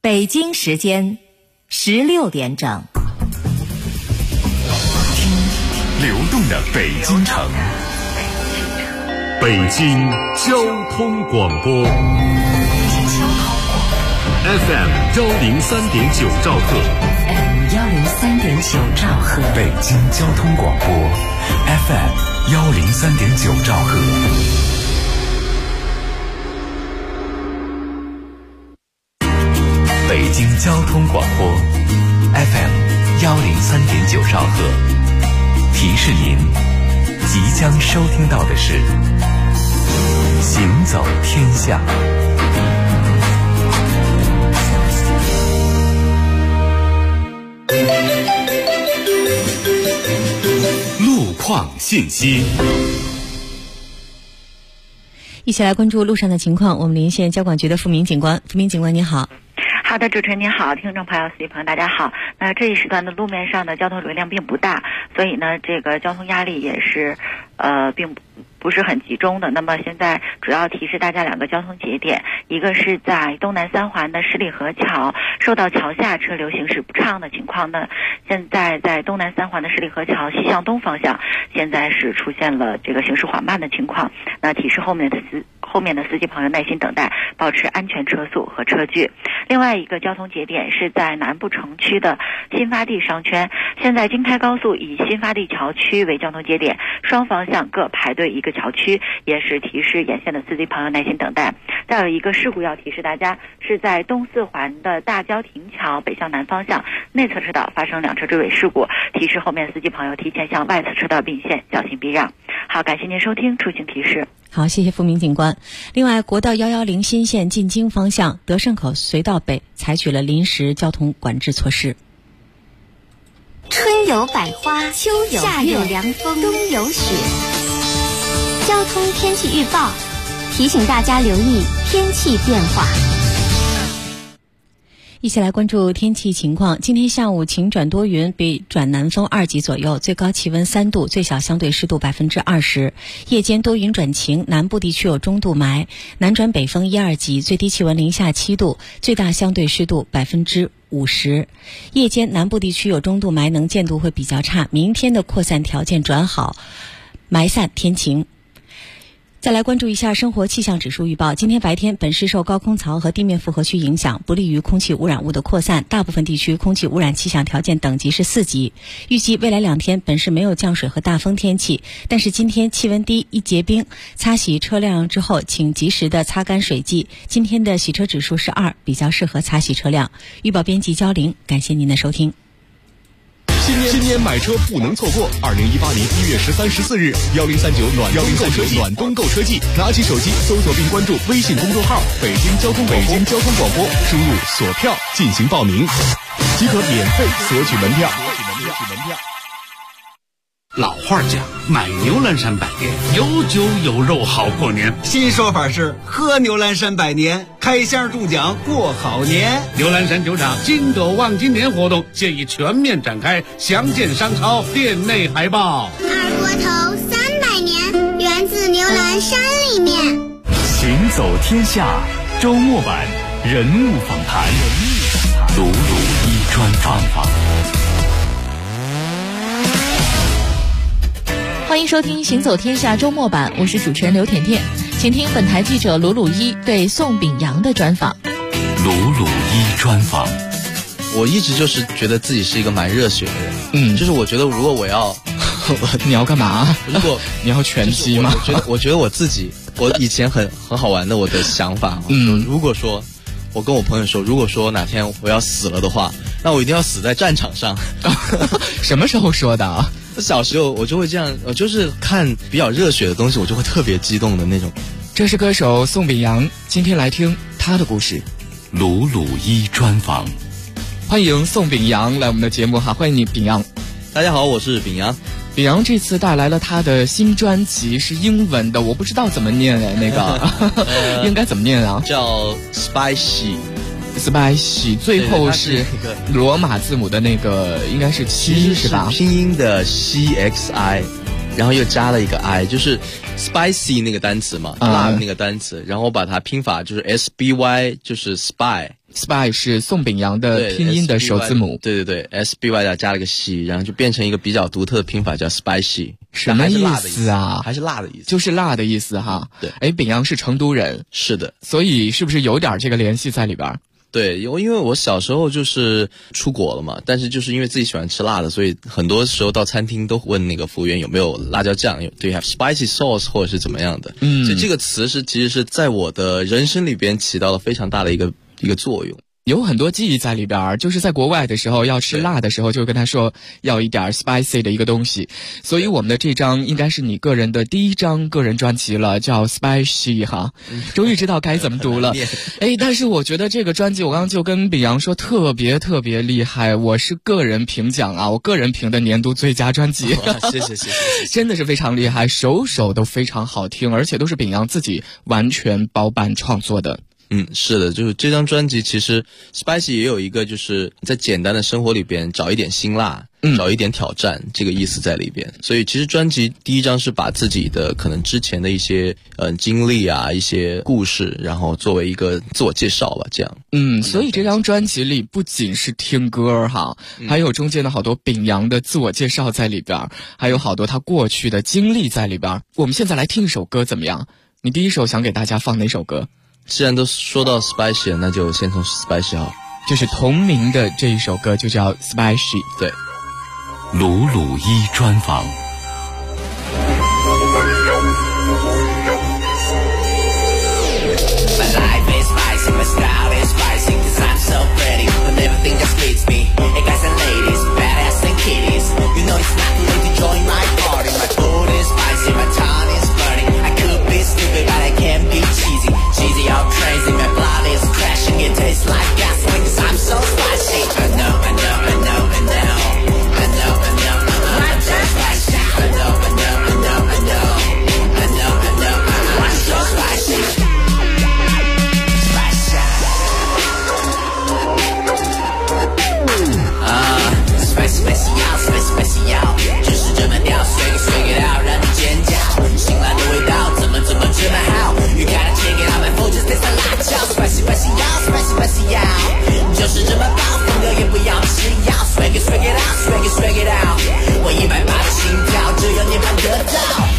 北京时间16点整。 听流动的北京城，北京交通广播 FM 103.9兆赫， FM 103.9兆赫， 北京交通广播 FM 103.9兆赫。北京交通广播 FM 103.9兆赫，提示您即将收听到的是行走天下。路况信息， 一起来关注路上的情况。我们连线交管局的付明警官。付明警官您好。 好的，主持人您好，听众朋友、司机朋友大家好。那这一时段的路面上的交通流量并不大，所以呢，这个交通压力也是并不是很集中的。那么现在主要提示大家两个交通节点，一个是在东南三环的十里河桥，受到桥下车流行驶不畅的情况呢，现在在东南三环的十里河桥西向东方向，现在是出现了这个行驶缓慢的情况。那提示后面的司机朋友耐心等待，保持安全车速和车距。另外一个交通节点是在南部城区的新发地商圈，现在京开高速以新发地桥区为交通节点，双方向各排队一个桥区，也是提示沿线的司机朋友耐心等待。再有一个事故要提示大家，是在东四环的大郊亭桥北向南方向内侧车道发生两车追尾事故，提示后面司机朋友提前向外侧车道并线，小心避让。好，感谢您收听出行提示。 好，谢谢付明警官。另外，国道110新线进京方向德胜口隧道北采取了临时交通管制措施。 春有百花，秋有夏有凉风，冬有雪。交通天气预报提醒大家留意天气变化。 一起来关注天气情况。今天下午晴转多云，北转南风2级左右，最高气温3度，最小相对湿度20%。夜间多云转晴，南部地区有中度霾，南转北风1、2级，最低气温零下7度，最大相对湿度50%。夜间南部地区有中度霾，能见度会比较差。明天的扩散条件转好，霾散天晴。再来关注一下生活气象指数预报。今天白天，本市受高空槽和地面复合区影响，不利于空气污染物的扩散，大部分地区空气污染气象条件等级是4级。预计未来2天，本市没有降水和大风天气，但是今天气温低，易结冰，擦洗车辆之后，请及时的擦干水迹。今天的洗车指数是2，比较适合擦洗车辆。预报编辑焦玲，感谢您的收听。 新年买车不能错过！2018年1月13、14日，1039暖冬购车季，拿起手机搜索并关注微信公众号“北京交通广播”，输入锁票进行报名，即可免费索取门票。 老话讲，买牛栏山百年，有酒有肉好过年。 新说法是喝牛栏山百年，开箱中奖过好年。 牛栏山酒厂金斗望今年活动现已全面展开，详见商超店内海报。 二锅头300年，源自牛栏山里面。 行走天下周末版人物访谈，鲁鲁一专访。 欢迎收听行走天下周末版，我是主持人刘甜甜，请听本台记者鲁鲁一对宋秉洋的专访。 鲁鲁一专访。 我一直就是觉得自己是一个蛮热血的人，就是我觉得如果我要你要干嘛？ 如果你要拳击吗？ 我觉得我自己，我以前很好玩的我的想法，如果说我跟我朋友说，如果说哪天我要死了的话，那我一定要死在战场上。 什么时候说的啊？ 小时候我就会这样，我就是看比较热血的东西，我就会特别激动的那种。 这是歌手宋秉洋，今天来听他的故事。 鲁鲁一专访， 欢迎宋秉洋来我们的节目哈，欢迎你秉洋。 大家好，我是秉洋。 秉洋这次带来了他的新专辑，是英文的，我不知道怎么念那个应该怎么念啊？ 叫 Spicy， 最后是罗马字母的那个，应该是7是吧？ 拼音的 CXI， 然后又加了一个 I， 就是 spicy 那个单词嘛，辣的那个单词，然后把它拼法就是 SBY， 就是 spy。 SPY 是宋秉洋的拼音的首字母。 对对对 ，SBY 加了个西，然后就变成一个比较独特的拼法，叫 spicy。 什么意思啊？ 还是辣的意思， 就是辣的意思哈。 对， 哎，秉洋是成都人， 是的， 所以是不是有点这个联系在里边？ 对，因为我小时候就是出国了嘛，但是就是因为自己喜欢吃辣的，所以很多时候到餐厅都问那个服务员有没有辣椒酱，对 ，have spicy sauce 或者是怎么样的。所以这个词其实是在我的人生里边起到了非常大的一个作用。 有很多记忆在里边，就是在国外的时候要吃辣的时候，就跟他说要一点 spicy 的一个东西。所以我们的这张应该是你个人的第一张个人专辑了，叫 spicy 哈。终于知道该怎么读了。哎，但是我觉得这个专辑我刚刚就跟秉洋说特别特别厉害，我是个人评奖啊，我个人评的年度最佳专辑。 谢谢， 真的是非常厉害，首首都非常好听，而且都是秉洋自己完全包办创作的。 是的，就是这张专辑其实 Spicy 也有一个就是在简单的生活里边找一点辛辣，找一点挑战这个意思在里边。所以其实专辑第一张是把自己的可能之前的一些经历啊，一些故事，然后作为一个自我介绍吧，这样。 所以这张专辑里不仅是听歌哈，还有中间的好多秉洋的自我介绍在里边，还有好多他过去的经历在里边。我们现在来听一首歌怎么样？你第一首想给大家放哪首歌？ 既然都说到 Spicy 了，那就先从 Spicy 好， 就是同名的这一首歌就叫 Spicy。 对， 鲁鲁一专访。 All crazy, my blood is crashing, it tastes like gasoline, 'cause I'm so spicy. I know, I know, I know, I know, I know, I know, I'm so spicy. I know, I know, I know, I know, I know, I know, I'm so spicy. Spicy. Spicy, spicy, y'all, spicy, spicy, y'all. 就是这么屌，swag it, swag it out， 让你尖叫。辛辣的味道，怎么这么好 ？You gotta check it out, my food just tastes like 辣椒。Spicy, spicy, y'all, spicy, spicy, y'all。就是这么爆，风格也不要吃药。Swag it, swag it out, swag it, swag it out。我180的心跳，只有你办得到。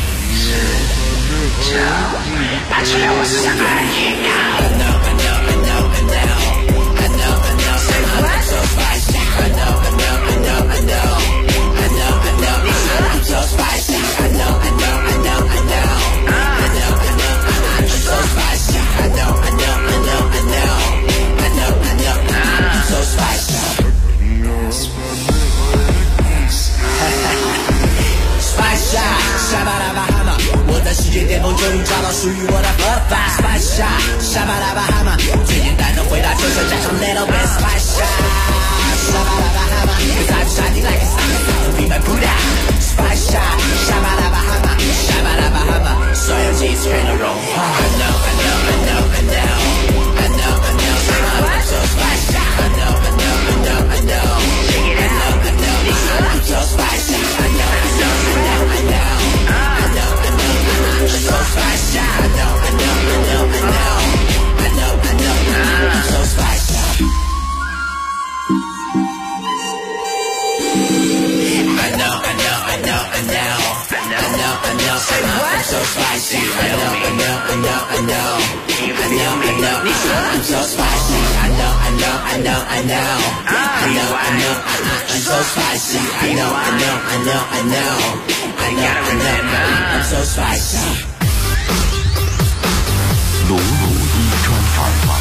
拍出来我是想爱你。I know, I know, I know, I know, I know, I know, I'm so spicy. I know, I know, I know, I know, I know, I know, I'm so spicy. I know, I know, I know, I know, I know, I know, I'm so spicy. I know, I know, I know, I know, I know, I know, I'm so spicy. Spicy, 沙巴拉巴哈马，我在世界巅峰终于找到属于我的合法。Spicy, 沙巴拉巴哈马，最简单的回答就是加上 little bit spicy。沙巴拉巴哈马 ，'cause I'm shining like a sun, be my Buddha。Spicy, 沙巴拉巴哈马，沙巴拉巴哈马，所有记忆全都融化。I know, I know, I know, I know, I know, I know, I'm so spicy. I know, I know, I know, I know, I know, I know, I'm so spicy. I know, I know, I know, I know, I know, I know, I'm so spicy. I know, I know, I know, I know, I know, I know, I'm so spicy. I know, I know, I know, I know, I know, I know, I'm so spicy. I know, I know, I know, I know, I know, I know, I'm so spicy. I know, I know, I know, I know, I know, I know, I'm so spicy. I know, I know, I know, I know, I know, I know, I'm so spicy. 鲁鲁一专访。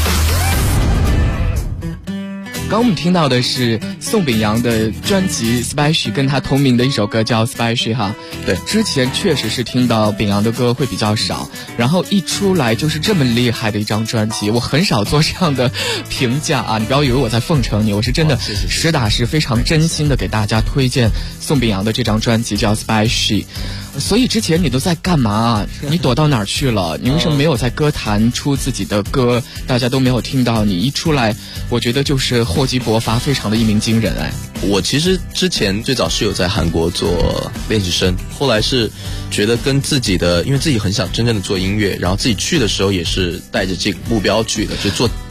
刚我们听到的是宋秉洋的专辑 Spicy 跟他同名的一首歌叫 Spicy 哈。 对， 之前确实是听到秉洋的歌会比较少，然后一出来就是这么厉害的一张专辑，我很少做这样的评价啊，你不要以为我在奉承你，我是真的实打实非常真心的给大家推荐宋秉洋的这张专辑叫 Spicy。所以之前你都在干嘛？你躲到哪儿去了？你为什么没有在歌坛出自己的歌？大家都没有听到你一出来，我觉得就是厚积薄发，非常的一鸣惊人哎。 我其实之前最早是有在韩国做练习生，后来是觉得跟自己的，因为自己很想真正的做音乐，然后自己去的时候也是带着这个目标去的，就做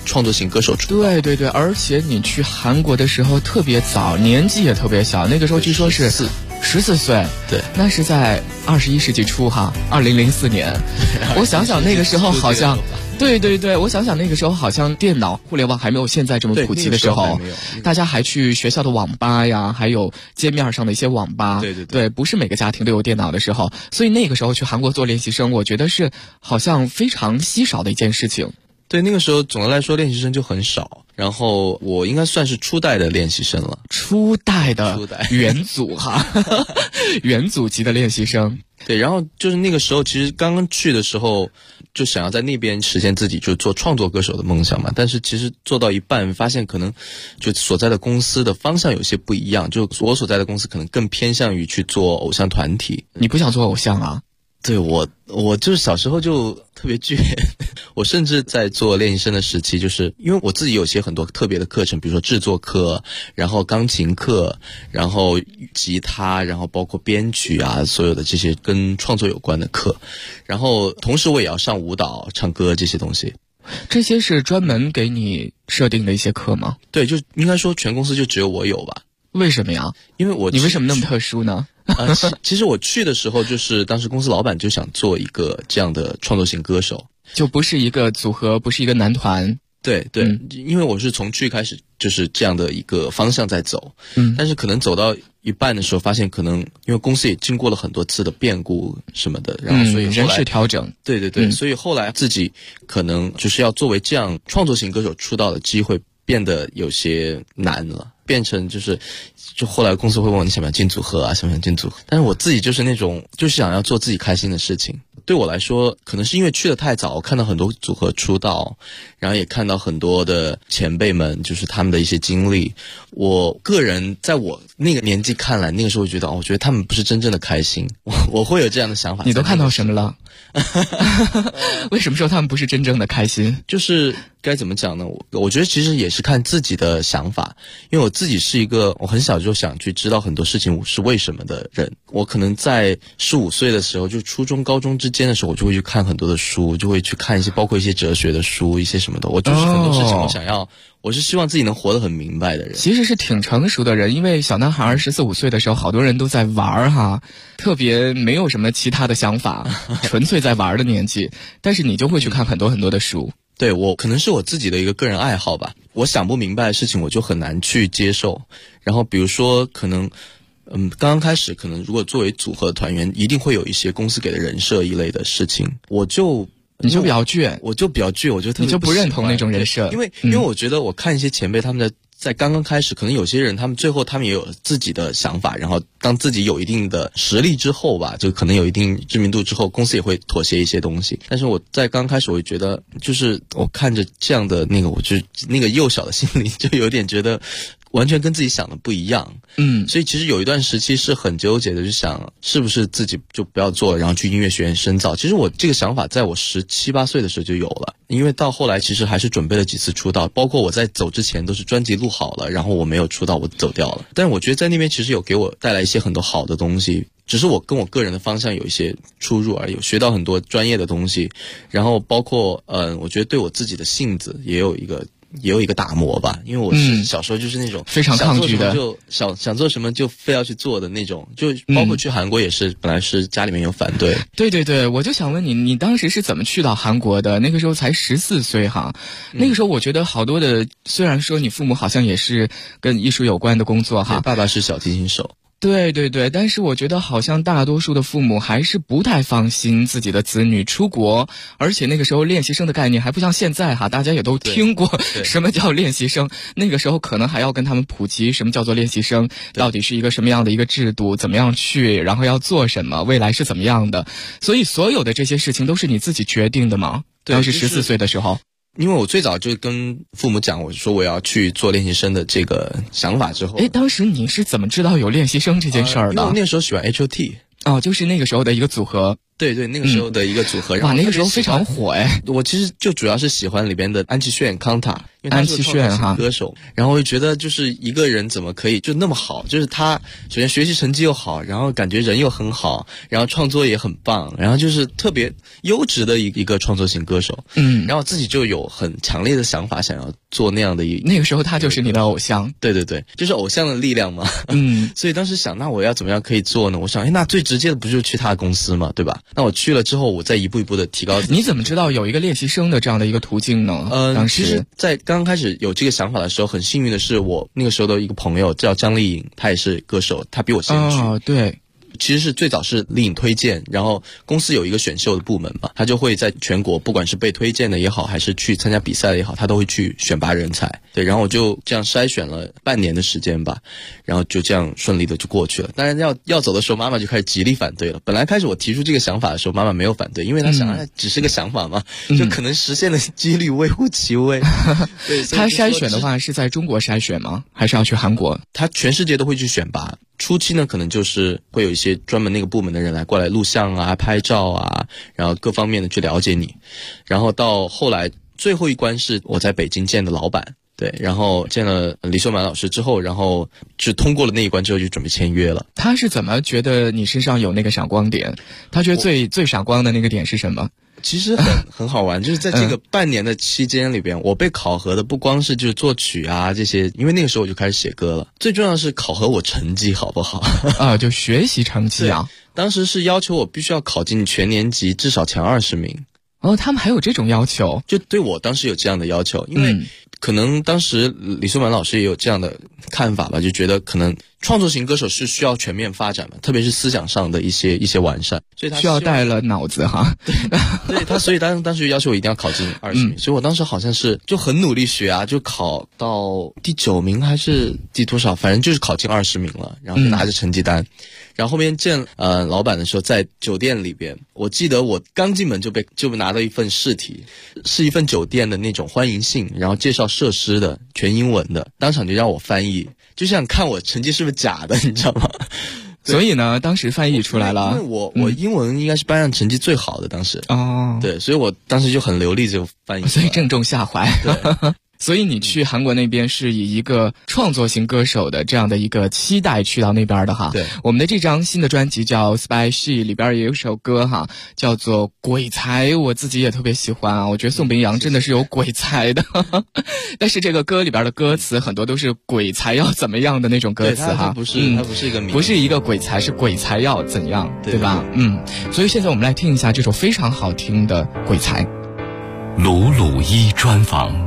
创作型歌手出道。 对对对，而且你去韩国的时候特别早，年纪也特别小，那个时候据说是14岁， 对， 那是在21世纪初哈，2004年。我想想那个时候好像，对对对，我想想那个时候好像电脑、互联网还没有现在这么普及的时候，大家还去学校的网吧呀，还有街面上的一些网吧， 对对对， 不是每个家庭都有电脑的时候，所以那个时候去韩国做练习生，我觉得是好像非常稀少的一件事情。 对，那个时候总的来说练习生就很少，然后我应该算是初代的练习生了， 初代元祖哈，元祖级的练习生。 对，然后就是那个时候，其实刚刚去的时候，就想要在那边实现自己就做创作歌手的梦想嘛。但是其实做到一半，发现可能就所在的公司的方向有些不一样，就我所在的公司可能更偏向于去做偶像团体。 你不想做偶像啊？ 对，我就是小时候就特别倔，我甚至在做练习生的时期，就是因为我自己有些很多特别的课程，比如说制作课，然后钢琴课，然后吉他，然后包括编曲啊，所有的这些跟创作有关的课，然后同时我也要上舞蹈、唱歌这些东西。 这些是专门给你设定的一些课吗？ 对，就应该说全公司就只有我有吧。 为什么呀？ 因为你为什么那么特殊呢？ 其实我去的时候，就是当时公司老板就想做一个这样的创作型歌手， 就不是一个组合，不是一个男团。 对对，因为我是从去开始就是这样的一个方向在走，但是可能走到一半的时候，发现可能因为公司也经过了很多次的变故什么的，然后所以人事调整。 对对对，所以后来自己可能就是要作为这样创作型歌手出道的机会变得有些难了。变成就后来公司会问我你想不想进组合啊，想不想进组合？但是我自己就是那种就是想要做自己开心的事情。对我来说，可能是因为去得太早，我看到很多组合出道，然后也看到很多的前辈们就是他们的一些经历。我个人在我那个年纪看来，那个时候觉得我觉得他们不是真正的开心，我会有这样的想法。 你都看到什么了？为什么说他们不是真正的开心？ 就是该怎么讲呢？我觉得其实也是看自己的想法，因为我自己是一个我很小就想去知道很多事情是为什么的人。我可能在15岁的时候，就初中高中之间的时候，我就会去看很多的书，就会去看一些包括一些哲学的书，一些什么的。我就是很多事情我是希望自己能活得很明白的人。 其实是挺成熟的人，因为小男孩14、15岁的时候，好多人都在玩哈，特别没有什么其他的想法，纯粹在玩的年纪。但是你就会去看很多很多的书。 对，我可能是我自己的一个个人爱好吧。我想不明白的事情，我就很难去接受。然后比如说，可能刚刚开始，可能如果作为组合团员，一定会有一些公司给的人设一类的事情， 你就比较倔， 我就比较倔，我就特别你就不认同那种人设， 因为我觉得我看一些前辈他们在刚刚开始，可能有些人他们最后他们也有自己的想法，然后当自己有一定的实力之后吧，就可能有一定知名度之后，公司也会妥协一些东西。但是我在刚开始，我就觉得就是我看着这样的那个，我就那个幼小的心里就有点觉得完全跟自己想的不一样。所以其实有一段时期是很纠结的，就想是不是自己就不要做了，然后去音乐学院深造。其实我这个想法在我17、18岁的时候就有了，因为到后来其实还是准备了几次出道，包括我在走之前都是专辑录好了，然后我没有出道，我走掉了。但是我觉得在那边其实有给我带来一些很多好的东西，只是我跟我个人的方向有一些出入而已，学到很多专业的东西，然后包括我觉得对我自己的性子也有一个打磨吧，因为我是小时候就是那种非常抗拒的， 就想做什么就非要去做的那种，就包括去韩国也是，本来是家里面有反对。 对对对，我就想问你当时是怎么去到韩国的？那个时候才14岁哈，那个时候我觉得好多的，虽然说你父母好像也是跟艺术有关的工作哈， 爸爸是小提琴手。 对对对，但是我觉得好像大多数的父母还是不太放心自己的子女出国，而且那个时候练习生的概念还不像现在哈，大家也都听过什么叫练习生，那个时候可能还要跟他们普及什么叫做练习生，到底是一个什么样的一个制度，怎么样去，然后要做什么，未来是怎么样的，所以所有的这些事情都是你自己决定的吗？当时14岁的时候。 因为我最早就跟父母讲，我说我要去做练习生的这个想法之后， 当时你是怎么知道有练习生这件事儿的？ 因为我那个时候喜欢 H.O.T。 就是那个时候的一个组合。 对对，那个时候的一个组合。 哇，那个时候非常火哎！ 我其实就主要是喜欢里边的安吉炫、康塔， 因为他是个创作型歌手，然后我就觉得就是一个人怎么可以就那么好，就是他首先学习成绩又好，然后感觉人又很好，然后创作也很棒，然后就是特别优质的一个创作型歌手。然后自己就有很强烈的想法想要做那样的那个时候他就是你的偶像。 对对对，就是偶像的力量嘛。所以当时想，那我要怎么样可以做呢？我想，那最直接的不就是去他的公司嘛，对吧？那我去了之后，我再一步一步的提高自己。 你怎么知道有一个练习生的这样的一个途径呢？当时其实在刚开始有这个想法的时候，很幸运的是我那个时候的一个朋友叫张丽颖，他也是歌手，他比我先去。 对。 其实是最早是丽颖推荐，然后公司有一个选秀的部门嘛，他就会在全国不管是被推荐的也好，还是去参加比赛的也好，他都会去选拔人才。对，然后我就这样筛选了半年的时间吧，然后就这样顺利的就过去了。当然要走的时候，妈妈就开始极力反对了。本来开始我提出这个想法的时候，妈妈没有反对，因为她想只是个想法嘛，就可能实现的几率微乎其微。对， 他筛选的话是在中国筛选吗？还是要去韩国？ 他全世界都会去选拔。初期呢，可能就是会有一些专门那个部门的人来过来录像啊、拍照啊，然后各方面的去了解你。然后到后来最后一关是我在北京见的老板，对，然后见了李秀满老师之后，然后就通过了那一关之后就准备签约了。 他是怎么觉得你身上有那个闪光点？他觉得最闪光的那个点是什么？ 其实很好玩，就是在这个半年的期间里边，我被考核的不光是就是作曲啊这些，因为那个时候我就开始写歌了。最重要的是考核我成绩好不好啊，就学习成绩啊。 当时是要求我必须要考进全年级至少前20名。 哦，他们还有这种要求？ 就对我当时有这样的要求，因为可能当时李秀满老师也有这样的看法吧，就觉得可能创作型歌手是需要全面发展嘛，特别是思想上的一些完善，所以他需要带了脑子哈。 对，所以当时要求我一定要考进20名，所以我当时好像是就很努力学啊，就考到第9名还是第多少，反正就是考进20名了，然后就拿着成绩单。然后后面见老板的时候，在酒店里边，我记得我刚进门就拿到一份试题，是一份酒店的那种欢迎信，然后介绍设施的，全英文的，当场就让我翻译，就想看我成绩是不是假的，你知道吗？ 所以呢，当时翻译出来了。 因为我英文应该是班上成绩最好的，当时。哦。对，所以我当时就很流利就翻译。 所以正中下怀。对。所以你去韩国那边是以一个创作型歌手的这样的一个期待去到那边的哈。 对， 我们的这张新的专辑叫 Spy She， 里边也有一首歌哈，叫做鬼才，我自己也特别喜欢啊。我觉得宋秉洋真的是有鬼才的，但是这个歌里边的歌词很多都是鬼才要怎么样的那种歌词哈。 它不是一个不是一个鬼才，是鬼才要怎样，对吧？所以现在我们来听一下这首非常好听的鬼才。 鲁鲁一专访。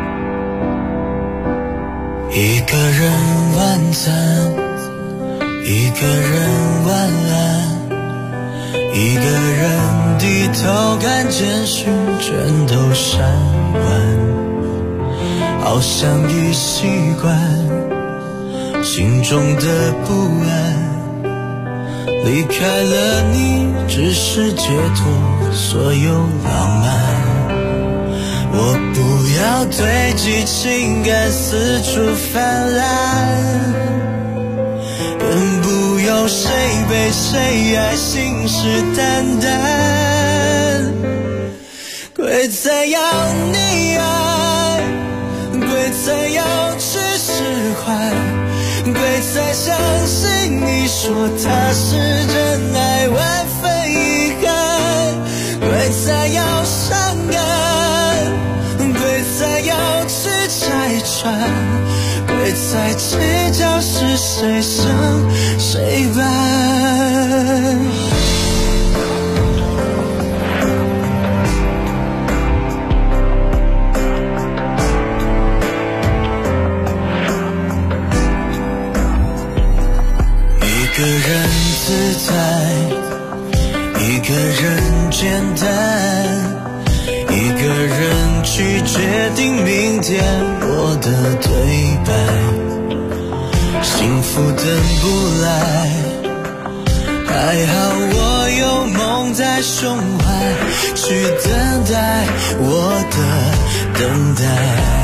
一个人晚餐，一个人晚安，一个人低头看简讯全都删完，好像已习惯心中的不安，离开了你只是解脱所有浪漫，我不要堆积情感四处泛滥，更不用谁被谁爱信誓旦旦，鬼才要你爱，鬼才要去释怀，鬼才相信你说他是真爱，外非遗憾，鬼才要伤感，鬼才要去拆穿，鬼才计较是谁胜谁败。一个人自在，一个人简单，一个人去决定明天我的对白，幸福等不来，还好我有梦在胸怀，去等待我的等待，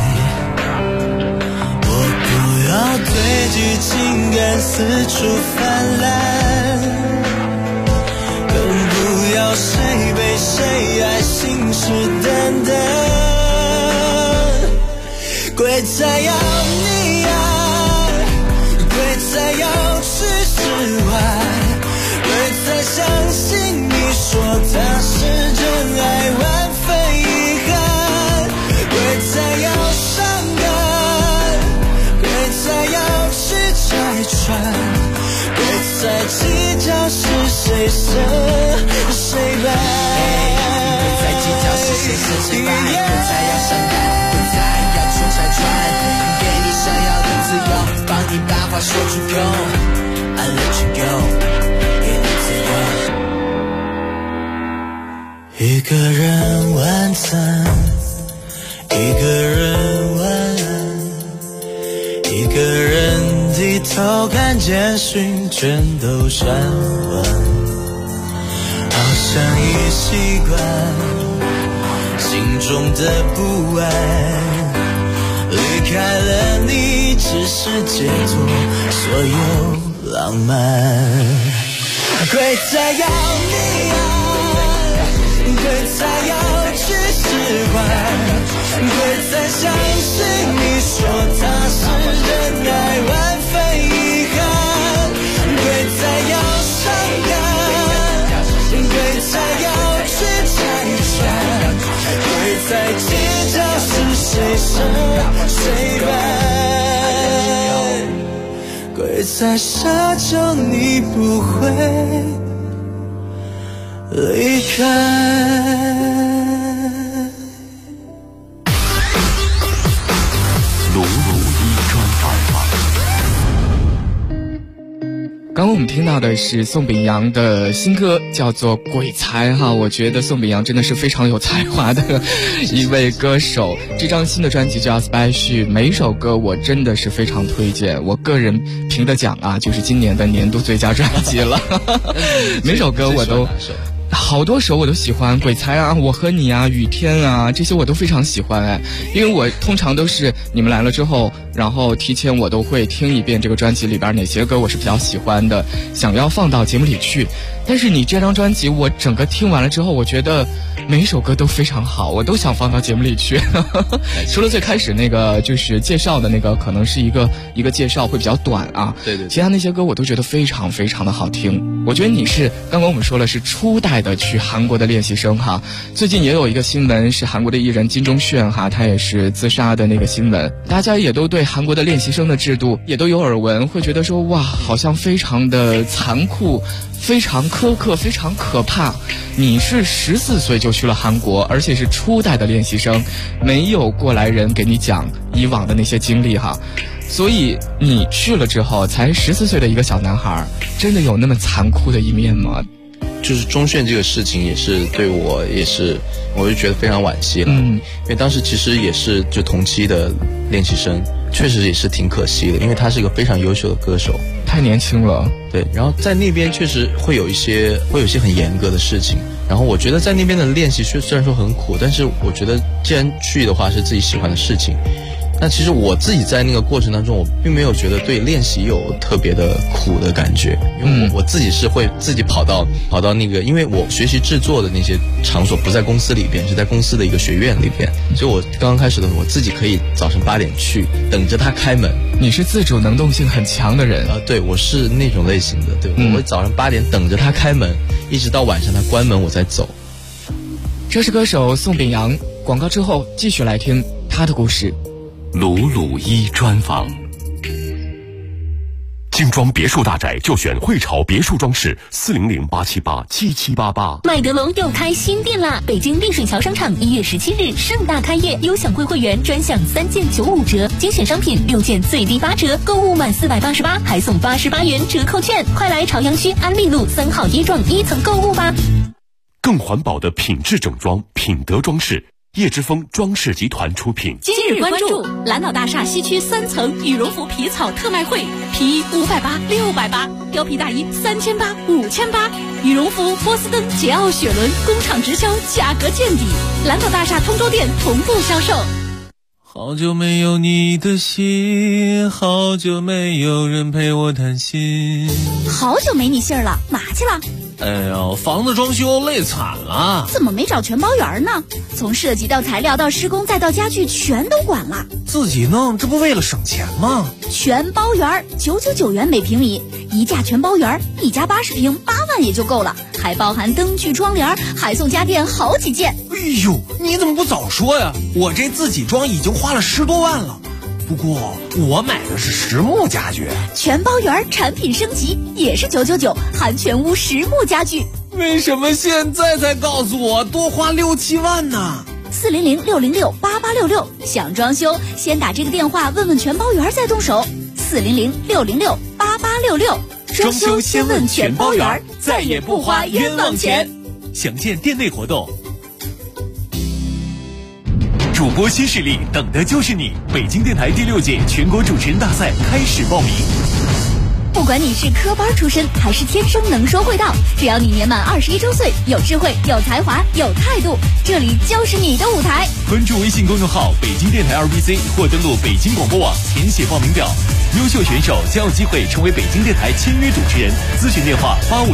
我不要堆积情感四处泛滥，更不要谁被谁爱信誓旦旦， 鬼才要你爱，鬼才要去释怀，鬼才相信你说他是真爱，万分遗憾，鬼才要伤感，鬼才要去拆穿，鬼才计较是谁胜谁败，鬼才计较是谁胜谁败，鬼才要伤感，鬼才要去拆穿，给你想要的自由，帮你把话说出口 I let you go， 给你自由。一个人晚餐，一个人晚安，一个人低头看简讯全都删完，好像已习惯心中的不安，离开了你只是解脱所有浪漫，鬼才要你爱，鬼才要去释怀，鬼才相信你说他是真爱，万分遗憾，鬼才要伤感，鬼才要去拆穿，鬼才计较是谁胜谁败，鬼才奢求你不会离开。 鲁一专访。 刚刚我们听到的是宋秉洋的新歌，叫做《鬼才》哈。我觉得宋秉洋真的是非常有才华的一位歌手。这张新的专辑叫《Special》，每一首歌我真的是非常推荐。我个人评的奖啊，就是今年的年度最佳专辑了。每首歌我都。好多首我都喜欢，鬼才啊，我和你啊，雨天啊，这些我都非常喜欢哎，因为我通常都是你们来了之后，然后提前我都会听一遍这个专辑里边哪些歌我是比较喜欢的，想要放到节目里去。但是你这张专辑我整个听完了之后，我觉得每一首歌都非常好，我都想放到节目里去。除了最开始那个就是介绍的那个，可能是一个介绍会比较短啊， 对， 其他那些歌我都觉得非常非常的好听。我觉得你是刚刚我们说了是初代的去韩国的练习生哈，最近也有一个新闻是韩国的艺人金钟铉哈，他也是自杀的那个新闻，大家也都对韩国的练习生的制度也都有耳闻，会觉得说哇，好像非常的残酷，非常苛刻，非常可怕。你是14岁就去了韩国，而且是初代的练习生，没有过来人给你讲以往的那些经历哈，所以你去了之后，才14岁的一个小男孩，真的有那么残酷的一面吗？ 就是钟铉这个事情也是对我也是，我就觉得非常惋惜了。因为当时其实也是就同期的练习生，确实也是挺可惜的，因为他是一个非常优秀的歌手， 太年轻了。 对，然后在那边确实会有一些很严格的事情，然后我觉得在那边的练习虽然说很苦，但是我觉得既然去的话是自己喜欢的事情。那其实我自己在那个过程当中，我并没有觉得对练习有特别的苦的感觉，因为我自己是会自己跑到那个，因为我学习制作的那些场所不在公司里边，是在公司的一个学院里边，所以我刚刚开始的时候，我自己可以早上8点去，等着他开门。 你是自主能动性很强的人对，我是那种类型的，对，我会早上8点等着他开门，一直到晚上他关门我再走。 这是歌手宋秉洋，广告之后继续来听他的故事。 鲁一专访。精装别墅大宅就选汇潮别墅装饰，400-878-7788。 麦德龙又开新店啦！北京丽水桥商场1月17日盛大开业，优享会员专享3件95折，精选商品6件最低8折，购物满488还送88元折扣券，快来朝阳区安利路3号一幢1层购物吧！ 更环保的品质整装，品德装饰。叶之峰装饰集团出品。 今日关注蓝岛大厦西区3层羽绒服皮草特卖会，皮衣580、680，貂皮大衣3800、5800，羽绒服、波司登、桀骜雪伦工厂直销，价格见底。蓝岛大厦通州店同步销售。 好久没有你的信，好久没有人陪我谈心。 好久没你信儿了，哪去了？ 哎呀，房子装修累惨了。 怎么没找全包员呢？从设计到材料到施工再到家具全都管了。 自己弄，这不为了省钱吗？ 全包员999元每平米，一价全包员，一家80平8万也就够了，还包含灯具、窗帘，还送家电好几件。 哎呦，你怎么不早说呀？我这自己装已经花了10多万了。不过我买的是实木家具， 全包员产品升级也是999，含全屋实木家具。 为什么现在才告诉我多花6、7万呢 ？400-606-8866，想装修先打这个电话问问全包员再动手。400-606-8866， 装修先问全包员，再也不花冤枉钱。详见店内活动。主播新势力，等的就是你！北京电台第6届全国主持人大赛开始报名。 不管你是科班出身还是天生能说会道，只要你年满21周岁，有智慧、有才华、有态度，这里就是你的舞台。 关注微信公众号北京电台2BC 或登录北京广播网填写报名表，优秀选手将有机会成为北京电台签约主持人。咨询电话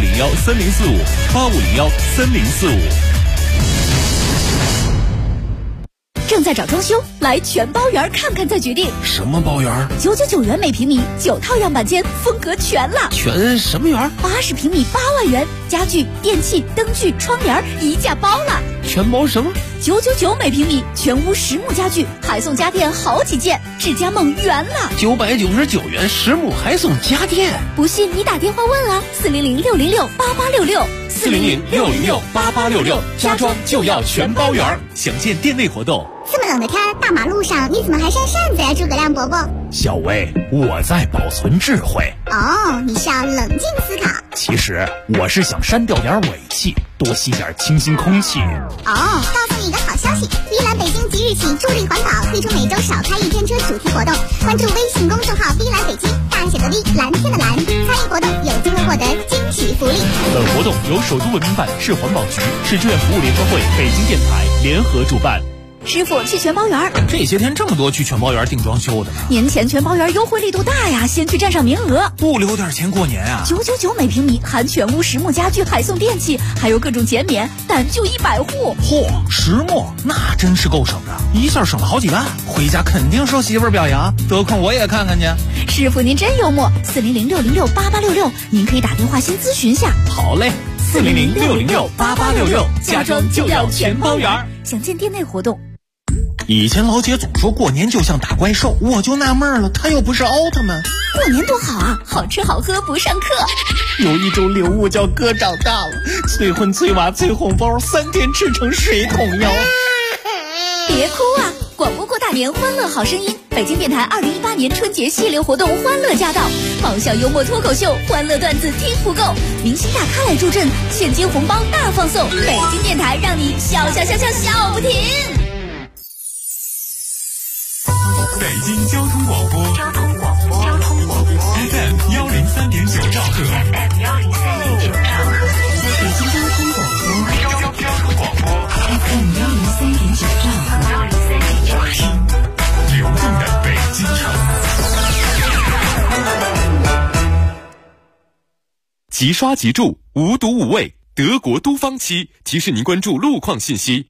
8501-3045，8501-3045。 正在找装修，来全包员看看再决定。 什么包员 ？999元每平米，9套样板间，风格全了。 全什么园 ？80平米8万元，家具、电器、灯具、窗帘一价包了。 全包什么 ？999每平米，全屋实木家具，还送家电好几件，智家梦圆了。 999元实木还送家电， 不信你打电话问啊 ！400-606-8866，400-606-8866，家装就要全包圆。详见店内活动。 这么冷的天，大马路上你怎么还扇扇子呀，诸葛亮伯伯？ 小薇，我在保存智慧。 哦，你是要冷静思考。 其实我是想删掉点尾气，多吸点清新空气。 哦，告诉你一个好消息，碧蓝北京即日起助力环保，推出每周少开1天车主题活动。关注微信公众号碧蓝北京，大写的 V， 蓝天的蓝，参与活动有机会获得惊喜福利。 本活动由首都文明办、市环保局、市志愿服务联合会、北京电台联合主办。 师傅去全包园， 这些天这么多去全包园订装修的呢。 年前全包园优惠力度大呀，先去占上名额， 不留点钱过年啊 ！999每平米，含全屋实木家具，还送电器，还有各种减免，但就100户。 嚯，实木那真是够省的，一下省了好几万，回家肯定受媳妇儿表扬，得空我也看看去。 师傅您真幽默，400-606-8866，您可以打电话先咨询下。 好嘞 ，400-606-8866，家装就要全包圆。 详见店内活动。 以前老姐总说过年就像打怪兽，我就纳闷了，她又不是奥特曼。 过年多好啊，好吃好喝不上课。 有一种礼物叫哥长大了，催婚催娃催红包，3天吃成水桶腰。 别哭啊，广播过大年，欢乐好声音。北京电台2018年春节系列活动欢乐驾到，爆笑幽默脱口秀，欢乐段子听不够，明星大咖来助阵，现金红包大放送。北京电台让你笑笑笑笑笑不停。 北京交通广播，FM 103.9兆赫，北京交通广播，FM 103.9兆赫，流动的北京城。即刷即住，无毒无味，德国都方漆提示您关注路况信息。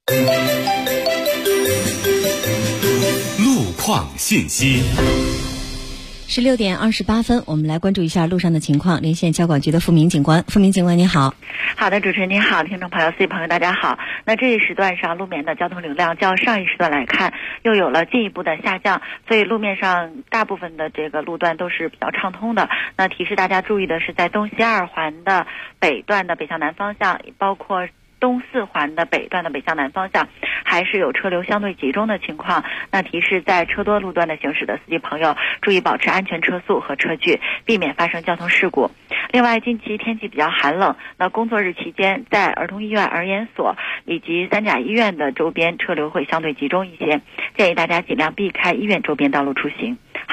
况信息 16点28分，我们来关注一下路上的情况。连线交管局的付明警官，付明警官你好。 好的，主持人您好，听众朋友、司机朋友大家好。那这一时段上路面的交通流量较上一时段来看又有了进一步的下降，所以路面上大部分的这个路段都是比较畅通的。那提示大家注意的是，在东西2环的北段的北向南方向，包括东4环的北段的北向南方向还是有车流相对集中的情况。那提示在车多路段的行驶的司机朋友注意保持安全车速和车距，避免发生交通事故。另外近期天气比较寒冷，那工作日期间在儿童医院、儿研所以及3甲医院的周边车流会相对集中一些，建议大家尽量避开医院周边道路出行。好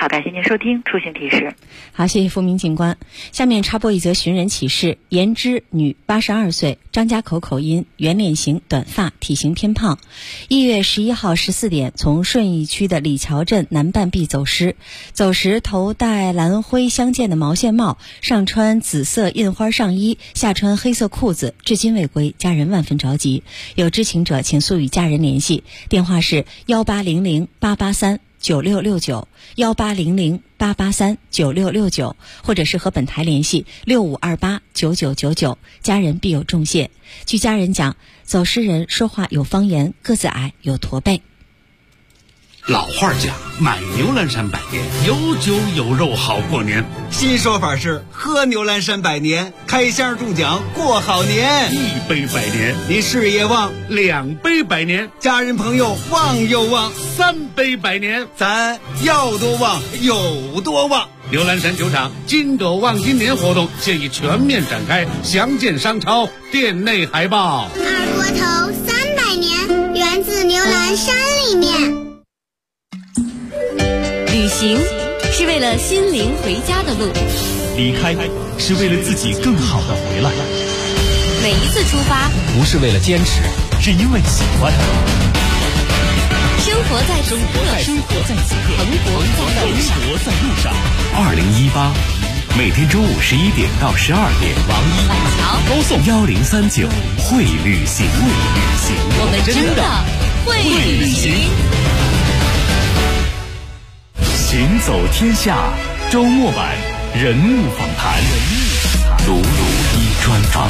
好，感谢您收听出行提示。 好，谢谢付明警官。下面插播一则寻人启事：颜之，女，82岁，张家口口音，圆脸型，短发，体型偏胖。1月11号14点，从顺义区的李桥镇南半壁走失，走时头戴蓝灰相间的毛线帽，上穿紫色印花上衣，下穿黑色裤子，至今未归，家人万分着急。有知情者请速与家人联系，电话是1800-883-9669 1800-883-9669，或者是和本台联系6528-9999，家人必有重谢。据家人讲，走失人说话有方言，个子矮，有驼背。 老话讲，买牛栏山百年，有酒有肉好过年。 新说法是喝牛栏山百年，开箱中奖过好年。 1杯百年， 你事业旺 ；2杯百年， 家人朋友旺又旺 ；3杯百年， 咱要多旺有多旺。 牛栏山酒厂金斗旺今年活动现已全面展开，详见商超店内海报。 二锅头300年，源自牛栏山里面。 旅行是为了心灵回家的路， 离开是为了自己更好的回来。 每一次出发不是为了坚持，是因为喜欢。 生活在此刻，蓬勃在路上。 2018，每天中午11点到12点， 王一、 板桥高颂 1039会旅行， 我们真的会旅行。 行走天下周末版人物访谈， 鲁鲁一专访。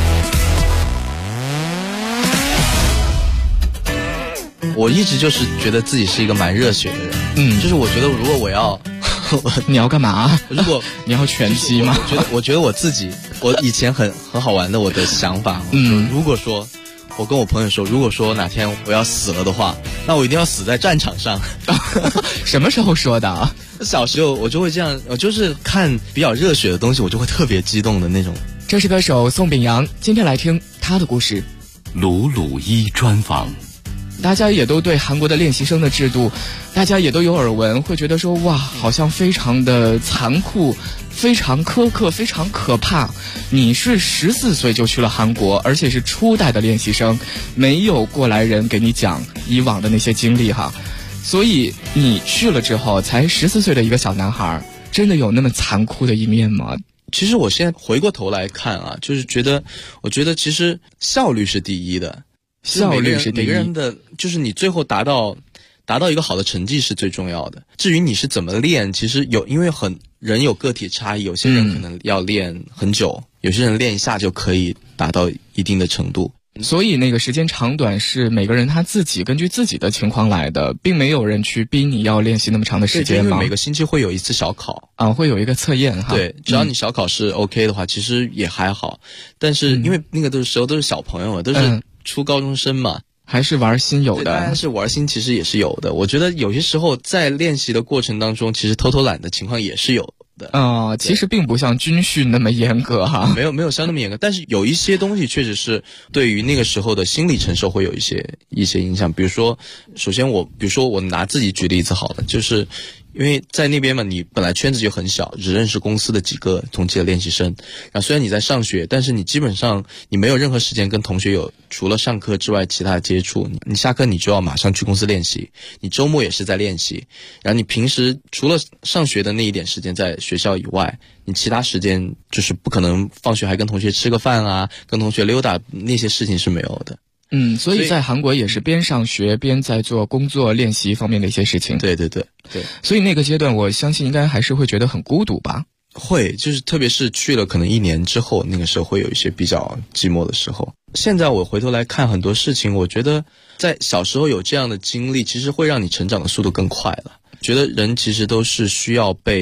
我一直就是觉得自己是一个蛮热血的人，就是我觉得如果我要你要干嘛？ 如果你要拳击吗？ 我觉得我自己，我以前很好玩的我的想法，如果说我跟我朋友说，如果说哪天我要死了的话，那我一定要死在战场上。 什么时候说的？ 小时候我就会这样，我就是看比较热血的东西，我就会特别激动的那种。 这是歌手宋秉洋，今天来听他的故事。 鲁鲁一专访。 大家也都对韩国的练习生的制度，大家也都有耳闻，会觉得说哇，好像非常的残酷，非常苛刻，非常可怕。你是14岁就去了韩国，而且是初代的练习生，没有过来人给你讲以往的那些经历哈。所以你去了之后，才14岁的一个小男孩，真的有那么残酷的一面吗？ 其实我现在回过头来看啊，就是我觉得其实效率是第一的。 效率是第一， 每个人的就是你最后达到一个好的成绩是最重要的。至于你是怎么练，其实因为人有个体差异，有些人可能要练很久，有些人练一下就可以达到一定的程度。 所以那个时间长短是每个人他自己根据自己的情况来的，并没有人去逼你要练习那么长的时间吗？ 因为每个星期会有一次小考啊，会有一个测验哈。 对，只要你小考是 OK 的话，其实也还好。但是因为那个时候都是小朋友嘛，都是初高中生嘛， 还是玩心有的。 但是玩心其实也是有的。我觉得有些时候在练习的过程当中，其实偷偷懒的情况也是有的。 其实并不像军训那么严格哈， 没有像那么严格，但是有一些东西确实是对于那个时候的心理承受会有一些影响。比如说，首先我拿自己举例子好了，就是因为在那边嘛，你本来圈子就很小，只认识公司的几个同期的练习生。然后虽然你在上学，但是你基本上你没有任何时间跟同学有除了上课之外其他的接触。你下课你就要马上去公司练习，你周末也是在练习。然后你平时除了上学的那一点时间在学校以外，你其他时间就是不可能放学还跟同学吃个饭啊，跟同学溜达，那些事情是没有的。 所以在韩国也是边上学边在做工作练习方面的一些事情。 对。 所以那个阶段我相信应该还是会觉得很孤独吧。 会，就是特别是去了可能1年之后，那个时候会有一些比较寂寞的时候。现在我回头来看很多事情，我觉得在小时候有这样的经历，其实会让你成长的速度更快了。觉得人其实都是需要被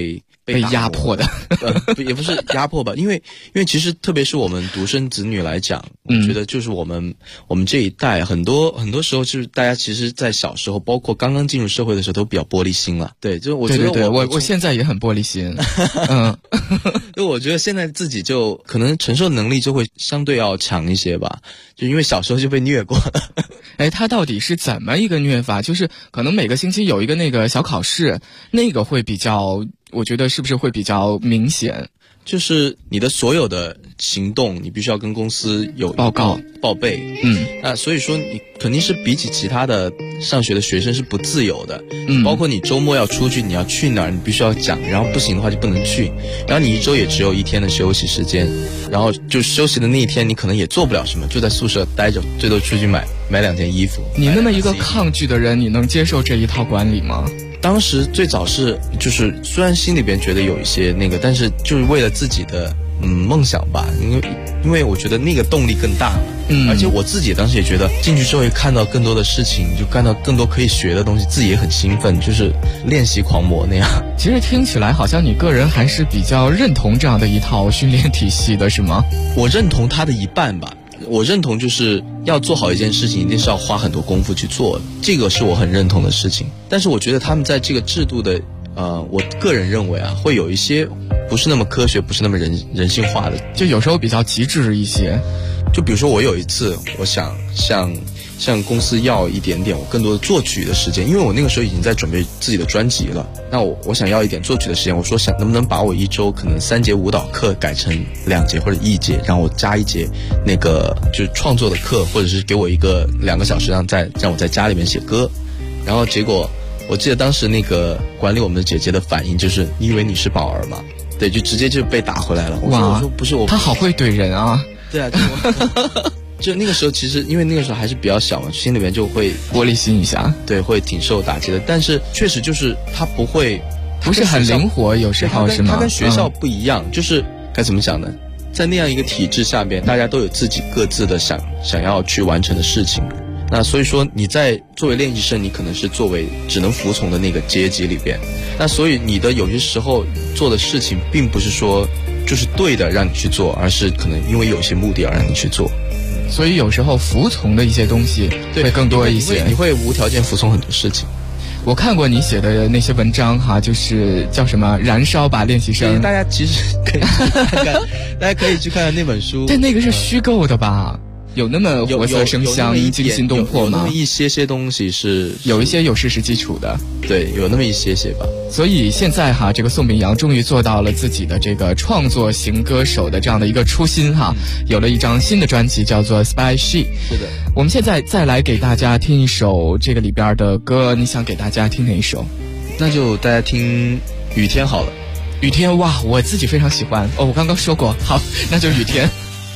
被压迫的， 也不是压迫吧，因为其实特别是我们独生子女来讲，我觉得就是我们这一代很多时候就是大家其实在小时候，包括刚刚进入社会的时候都比较玻璃心了。对，就我觉得对我现在也很玻璃心。 就我觉得现在自己就可能承受能力就会相对要强一些吧，就因为小时候就被虐过了。 他到底是怎么一个虐法？就是可能每个星期有一个那个小考试，那个会比较，我觉得是不是会比较明显？ 就是你的所有的行动，你必须要跟公司有报告报备。那所以说你肯定是比起其他的上学的学生是不自由的。包括你周末要出去，你要去哪儿，你必须要讲，然后不行的话就不能去。然后你一周也只有1天的休息时间，然后就休息的那一天，你可能也做不了什么，就在宿舍待着，最多出去买2件衣服。 你那么一个抗拒的人，你能接受这一套管理吗？ 当时最早是就是虽然心里边觉得有一些那个，但是就是为了自己的梦想吧，因为我觉得那个动力更大了。而且我自己当时也觉得进去之后也看到更多的事情，就看到更多可以学的东西，自己也很兴奋，就是练习狂魔那样。 其实听起来好像你个人还是比较认同这样的一套训练体系的，是吗？ 我认同它的一半吧。我认同就是要做好一件事情，一定是要花很多功夫去做的，这个是我很认同的事情。但是我觉得他们在这个制度的我个人认为啊，会有一些不是那么科学，不是那么人性化的， 就有时候比较极致一些。 就比如说我有一次我想向公司要一点点我更多的作曲的时间，因为我那个时候已经在准备自己的专辑了。那我想要一点作曲的时间，我说能不能把我一周可能3节舞蹈课改成2节或者1节，让我加1节那个就是创作的课，或者是给我一个2个小时让我在家里面写歌。然后结果我记得当时那个管理我们的姐姐的反应就是你以为你是宝儿吗？对，就直接就被打回来了。我说不是我， 他好会怼人啊。 对啊，就那个时候其实因为那个时候还是比较小嘛，心里面就会玻璃心一下， 对，会挺受打击的。但是确实就是他不是很灵活，有时候是吗？ 他跟学校不一样，就是该怎么讲呢？在那样一个体制下边，大家都有自己各自的想要去完成的事情。那所以说你在作为练习生，你可能是作为只能服从的那个阶级里边。那所以你的有些时候做的事情并不是说就是对的让你去做，而是可能因为有些目的而让你去做。 所以有时候服从的一些东西会更多一些， 你会无条件服从很多事情。 我看过你写的那些文章哈，就是叫什么燃烧吧练习生， 大家其实可以去看看大家可以去看看那本书。 但那个是虚构的吧？有那么活色生香、惊心动魄吗？ 有那么一些东西是有一些有事实基础的， 对，有那么一些吧。 所以现在哈，这个宋秉洋终于做到了自己的这个创作型歌手的这样的一个初心哈，有了一张新的专辑叫做《Spy She》。 是的， 我们现在再来给大家听一首这个里边的歌，你想给大家听哪一首？ 那就大家听《雨天》好了。 雨天哇，我自己非常喜欢哦，我刚刚说过，好，那就雨天。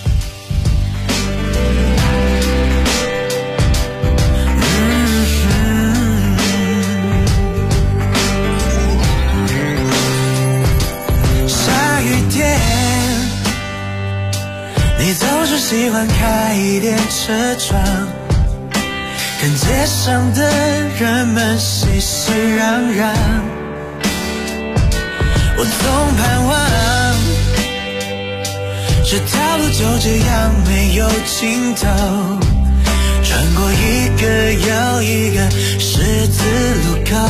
喜欢开一点车窗，看街上的人们熙熙攘攘。我总盼望这条路就这样没有尽头，穿过一个又一个十字路口。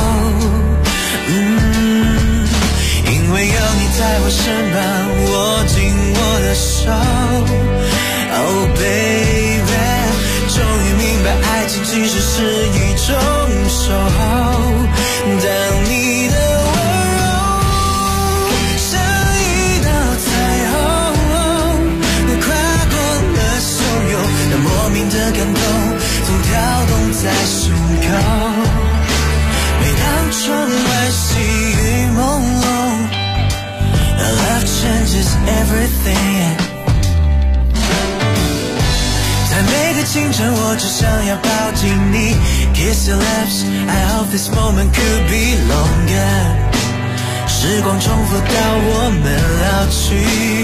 因为有你在我身旁，握紧我的手。Oh baby， 终于明白爱情其实是一种守候。当你的温柔像一道彩虹，跨过了汹涌，那莫名的感动总跳动在胸口。每当窗外细雨朦胧， Love changes everything。在每个清晨我只想要抱紧你 Kiss your lips I hope this moment could be longer 时光重复到我们老去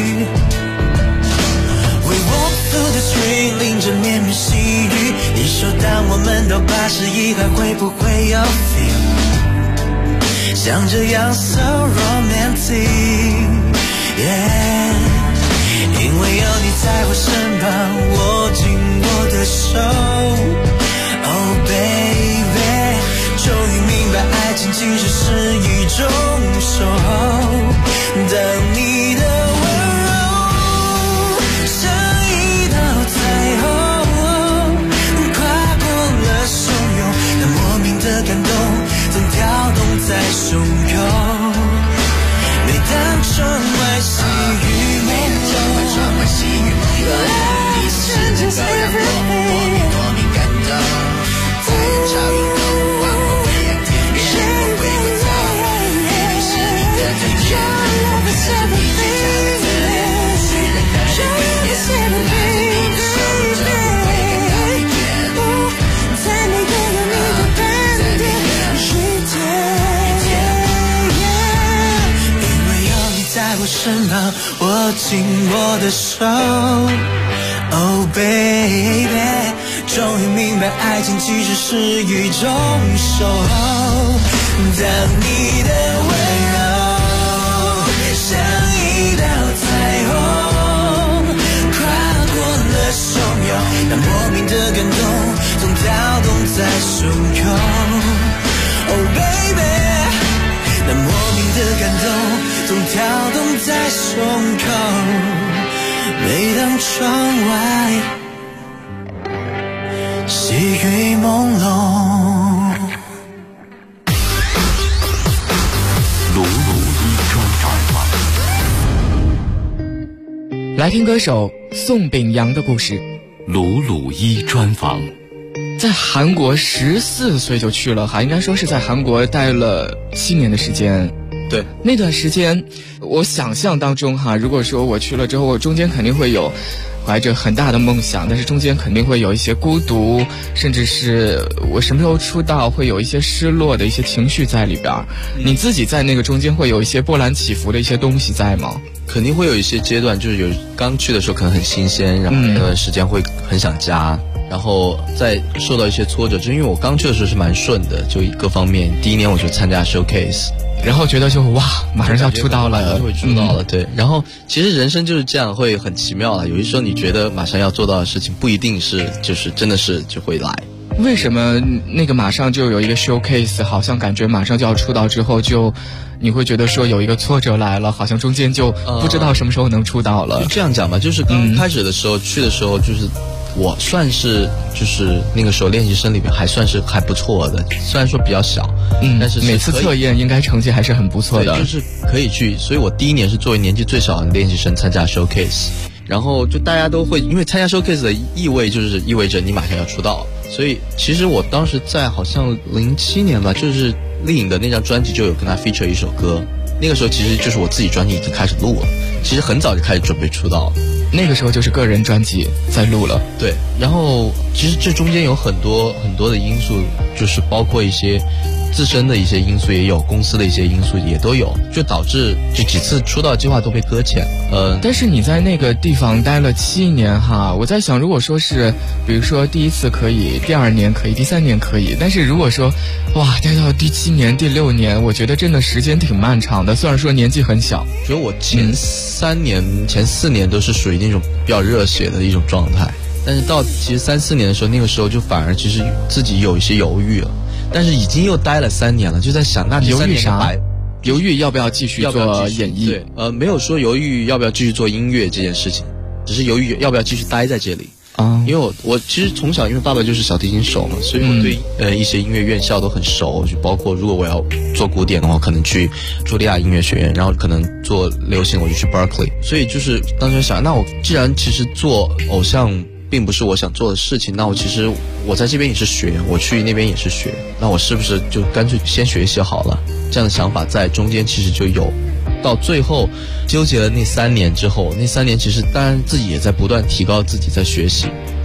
We walk through the street 淋着绵绵细雨你说当我们都80以后会不会有 feel 像这样 so romantic， yeah， 因为有你在我身旁，握紧我的手 ，Oh baby， 终于明白爱情其实是一种守候，当你的温柔像一道彩虹，跨过了汹涌，那莫名的感动总跳动在胸口。每当窗外细雨朦胧，你是能够让我莫名感动，在潮雨后往我背阳天边，我回过头，你是你的对眼，我跟着你最佳的侧脸，虽然那人语言，拉着你的手就会感到疲倦，在每个有你的斑点时间，因为有你在我身旁，握紧我的手 ，Oh baby， 终于明白爱情其实是一种守候，当你的温柔像一道彩虹，跨过了汹涌，那莫名的感动总跳动在胸口 ，Oh baby， 那莫名的感动总跳动在胸口，每当窗外细雨朦胧。 鲁鲁一专访， 来听歌手宋秉洋的故事。 鲁鲁一专访。 在韩国14岁就去了哈，应该说是在韩国待了7年的时间。 对， 那段时间我想象当中哈，如果说我去了之后，我中间肯定会有怀着很大的梦想，但是中间肯定会有一些孤独，甚至是我什么时候出道会有一些失落的一些情绪在里边。你自己在那个中间会有一些波澜起伏的一些东西在吗？ 肯定会有一些阶段，就是有刚去的时候可能很新鲜，然后那段时间会很想家，然后再受到一些挫折，就因为我刚去的时候是蛮顺的，就各方面，第一年我就参加 showcase， 然后觉得就哇，马上就要出道了， 就会出道了，对。然后其实人生就是这样，会很奇妙了。有些时候你觉得马上要做到的事情，不一定是就是真的是就会来。 为什么那个马上就有一个 showcase， 好像感觉马上就要出道之后就你会觉得说有一个挫折来了，好像中间就不知道什么时候能出道了。 就这样讲吧，就是刚开始的时候，去的时候就是我算是就是那个时候练习生里面还算是还不错的，虽然说比较小，但是每次测验应该成绩还是很不错的， 就是可以去。所以我第一年是作为年纪最小的练习生参加 showcase， 然后就大家都会因为参加 showcase 的意味就是意味着你马上要出道，所以其实我当时在好像07年吧，就是丽颖的那张专辑就有跟他 feature 一首歌，那个时候其实就是我自己专辑已经开始录了，其实很早就开始准备出道了。 那个时候就是个人专辑在录了， 对。然后其实这中间有很多很多的因素，就是包括一些自身的一些因素，也有公司的一些因素，也都有，就导致这几次出道计划都被搁浅。 但是你在那个地方待了7年哈，我在想，如果说是比如说第1次可以，第2年可以，第3年可以，但是如果说哇待到第7年、第6年，我觉得真的时间挺漫长的。虽然说年纪很小， 觉得我前4年都是属于那种比较热血的一种状态，但是到其实3、4年的时候，那个时候就反而其实自己有一些犹豫了。但是已经又待了3年了，就在想那犹豫啥？犹豫要不要继续做演艺？ 对，没有说犹豫要不要继续做音乐这件事情，只是犹豫要不要继续待在这里。因为我其实从小因为爸爸就是小提琴手嘛，所以我对一些音乐院校都很熟，就包括如果我要做古典的话，可能去茱莉亚音乐学院，然后可能做流行我就去 Berkeley。所以就是当时想，那我既然其实做偶像并不是我想做的事情，那我其实我在这边也是学，我去那边也是学，那我是不是就干脆先学习好了？这样的想法在中间其实就有，到最后纠结了那3年之后，那3年其实当然自己也在不断提高自己，在学习，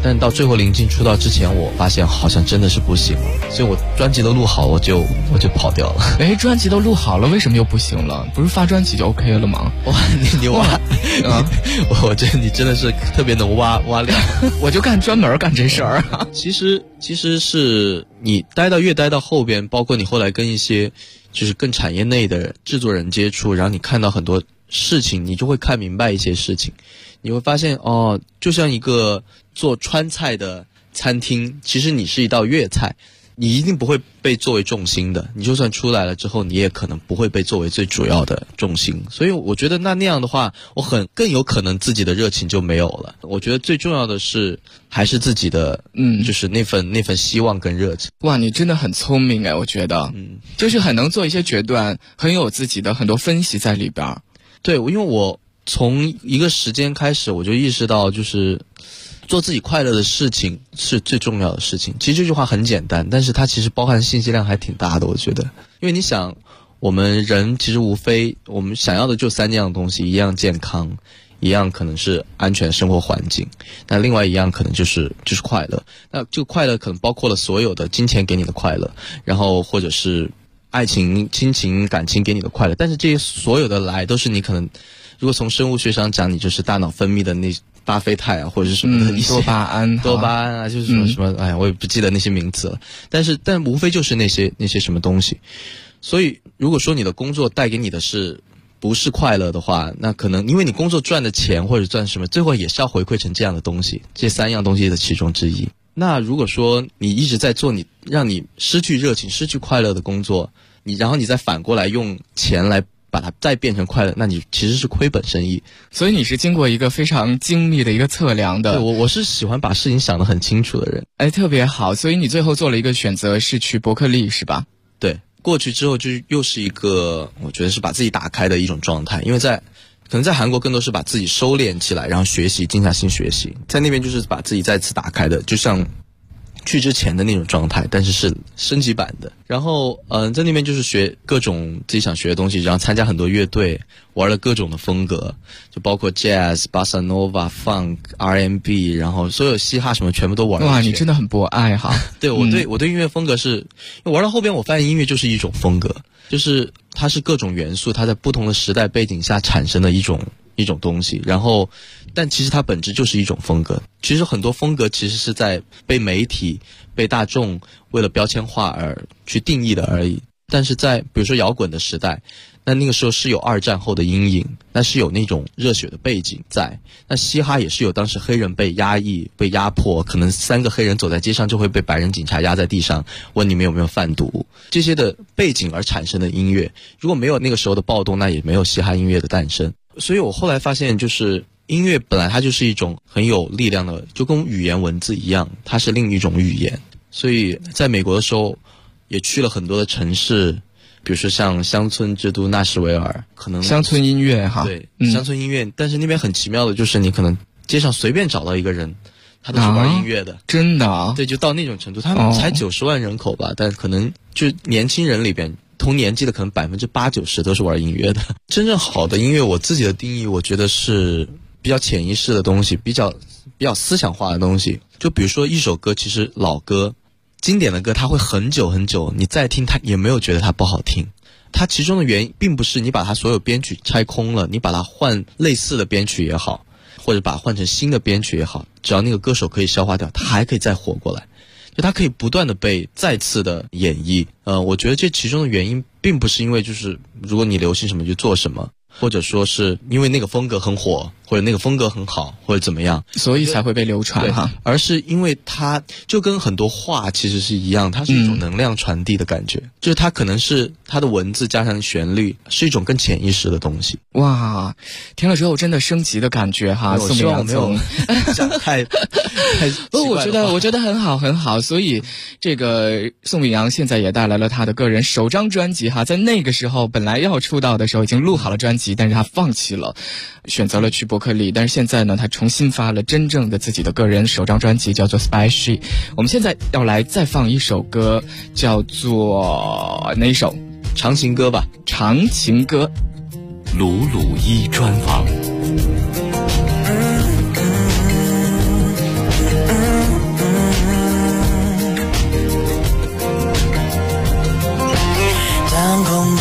但到最后临近出道之前，我发现好像真的是不行了，所以我专辑都录好，我就跑掉了。 哎，专辑都录好了，为什么又不行了？不是发专辑就 OK 了吗？ 哇，你挖啊！我觉得你真的是特别能挖料， 我就专门干这事儿啊。 其实是你越待到后边，包括你后来跟一些就是更产业内的制作人接触，然后你看到很多事情，你就会看明白一些事情。你会发现哦，就像一个做川菜的餐厅，其实你是一道粤菜，你一定不会被作为重心的，你就算出来了之后，你也可能不会被作为最主要的重心。所以我觉得那样的话，更有可能自己的热情就没有了。我觉得最重要的是还是自己的就是那份希望跟热情。 哇，你真的很聪明哎，我觉得就是很能做一些决断，很有自己的很多分析在里边。 对，因为我从一个时间开始，我就意识到就是做自己快乐的事情是最重要的事情。其实这句话很简单，但是它其实包含信息量还挺大的，我觉得。因为你想，我们人其实无非我们想要的就3样东西，一样健康，一样可能是安全生活环境，那另外一样可能就是快乐。那这个快乐可能包括了所有的金钱给你的快乐，然后或者是爱情、亲情、感情给你的快乐，但是这些所有的来都是你可能，如果从生物学上讲，你就是大脑分泌的那巴菲肽啊，或者是什么的一些多巴胺啊，就是什么哎呀，我也不记得那些名词了。但无非就是那些什么东西。所以如果说你的工作带给你的不是快乐的话，那可能因为你工作赚的钱或者赚什么，最后也是要回馈成这样的东西，这3样东西的其中之一。那如果说你一直在做让你失去热情、失去快乐的工作，然后你再反过来用钱来把它再变成快乐，那你其实是亏本生意。 所以你是经过一个非常精密的一个测量的。 对，我是喜欢把事情想得很清楚的人。 哎，特别好。所以你最后做了一个选择，是去伯克利是吧？ 对，过去之后就又是一个我觉得是把自己打开的一种状态。因为可能在韩国更多是把自己收敛起来，然后学习，静下心学习。在那边就是把自己再次打开的，就像去之前的那种状态，但是升级版的。然后在那边就是学各种自己想学的东西，然后参加很多乐队，玩了各种的风格，就包括 Jazz、Bossa Nova、Funk、R&B， 然后所有嘻哈什么全部都玩了。 哇，你真的很博爱哈。 对，我对音乐风格是玩到后边，我发现音乐就是一种风格，就是它是各种元素，它在不同的时代背景下产生的一种东西。然后但其实它本质就是一种风格。其实很多风格其实是在被媒体、被大众为了标签化而去定义的而已。但是在比如说摇滚的时代，那个时候是有2战后的阴影，那是有那种热血的背景在。那嘻哈也是有当时黑人被压抑、被压迫，可能3个黑人走在街上就会被白人警察压在地上，问你们有没有贩毒，这些的背景而产生的音乐。如果没有那个时候的暴动，那也没有嘻哈音乐的诞生。所以我后来发现，就是音乐本来它就是一种很有力量的，就跟语言文字一样，它是另一种语言。所以在美国的时候也去了很多的城市，比如说像乡村之都纳什维尔，可能乡村音乐哈。 对，乡村音乐。但是那边很奇妙的就是你可能街上随便找到一个人，他都是玩音乐的。 真的啊？ 对，就到那种程度。他们才90万人口吧，但可能就年轻人里边同年纪的可能80%-90%都是玩音乐的。真正好的音乐，我自己的定义，我觉得是比较潜意识的东西，比较思想化的东西。就比如说一首歌，其实老歌、经典的歌，它会很久很久，你再听它也没有觉得它不好听。它其中的原因并不是你把它所有编曲拆空了，你把它换类似的编曲也好，或者把它换成新的编曲也好，只要那个歌手可以消化掉，它还可以再活过来。就它可以不断的被再次的演绎。我觉得这其中的原因并不是因为就是如果你流行什么就做什么，或者说是因为那个风格很火，或者那个风格很好，或者怎么样， 所以才会被流传哈。 而是因为它就跟很多话其实是一样，它是一种能量传递的感觉，就是它可能是它的文字加上旋律，是一种更潜意识的东西。 哇，听了之后真的升级的感觉哈。 我希望我没有讲太不，我觉得很好很好。所以这个宋秉洋现在也带来了他的个人首张专辑哈，在那个时候本来要出道的时候已经录好了专辑，但是他放弃了，选择了去伯克利。但是现在呢，他重新发了真正的自己的个人首张专辑，叫做 Spicy。 我们现在要来再放一首歌，叫做哪一首？ 长情歌吧。 长情歌。 鲁鲁一专访。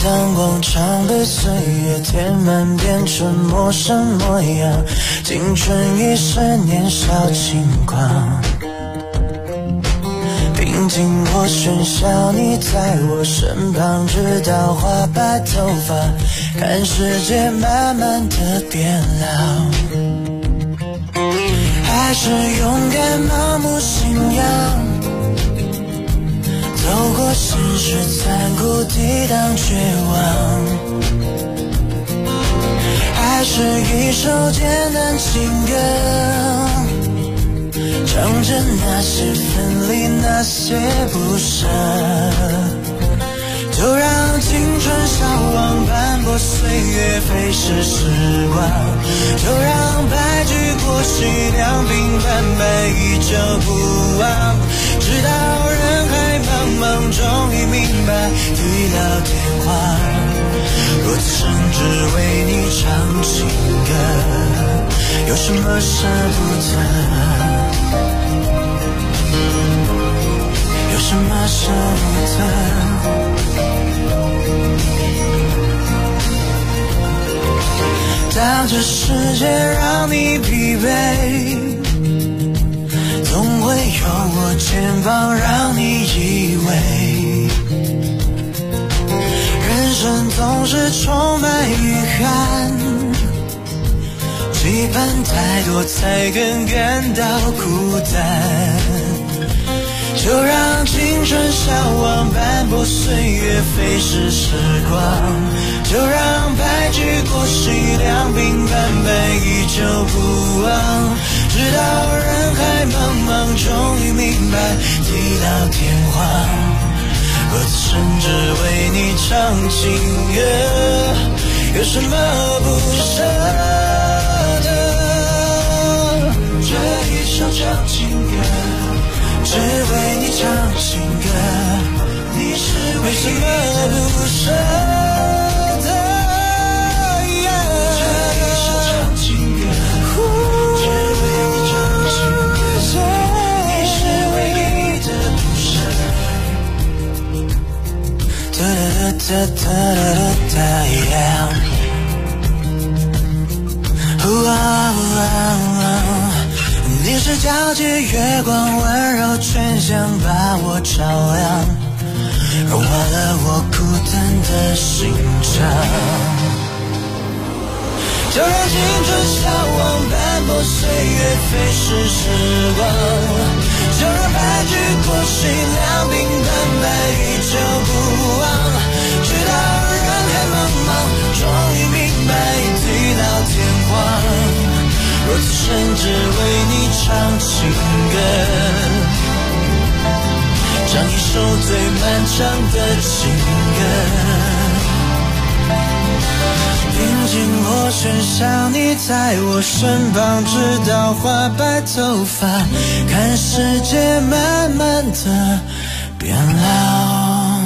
当广场被岁月填满，变成陌生模样。青春已是年少轻狂，平静或喧嚣，你在我身旁，直到花白头发，看世界慢慢的变老。还是勇敢盲目信仰，走过现实残酷，抵挡绝望。还是一首简单情歌，唱着那些分离，那些不舍。就让青春消亡，斑驳岁月飞逝时光。就让白驹过隙，两鬓斑白依旧不忘。直到人海茫茫，终于明白地老天荒。若此生只为你唱情歌，有什么舍不得？有什么舍不得？当这世界让你疲惫，总会有我肩膀让你依偎。人生总是充满遗憾，期盼太多才更感到孤单。就让青春消亡，斑驳岁月飞逝时光。就让白驹过隙，两鬓斑白依旧不忘。直到人海茫茫，终于明白地老天荒。若此生只为你唱情歌，有什么不舍得？这一首唱情歌，只为你唱情歌，你是为什么不舍得？这一首唱情歌，只为你唱情歌，你是唯一的不舍。哒哒哒哒哒哒呀！你是皎洁月光，温柔却想把我照亮，融化了我孤单的心肠。就让青春消亡，斑驳岁月飞逝时光。就让白驹过隙，两鬓斑白依旧不忘。直到人海茫茫，终于明白地老天荒。若此生只为你唱情歌，唱一首最漫长的情歌。平静或喧嚣，你在我身旁，直到花白头发，看世界慢慢的变老。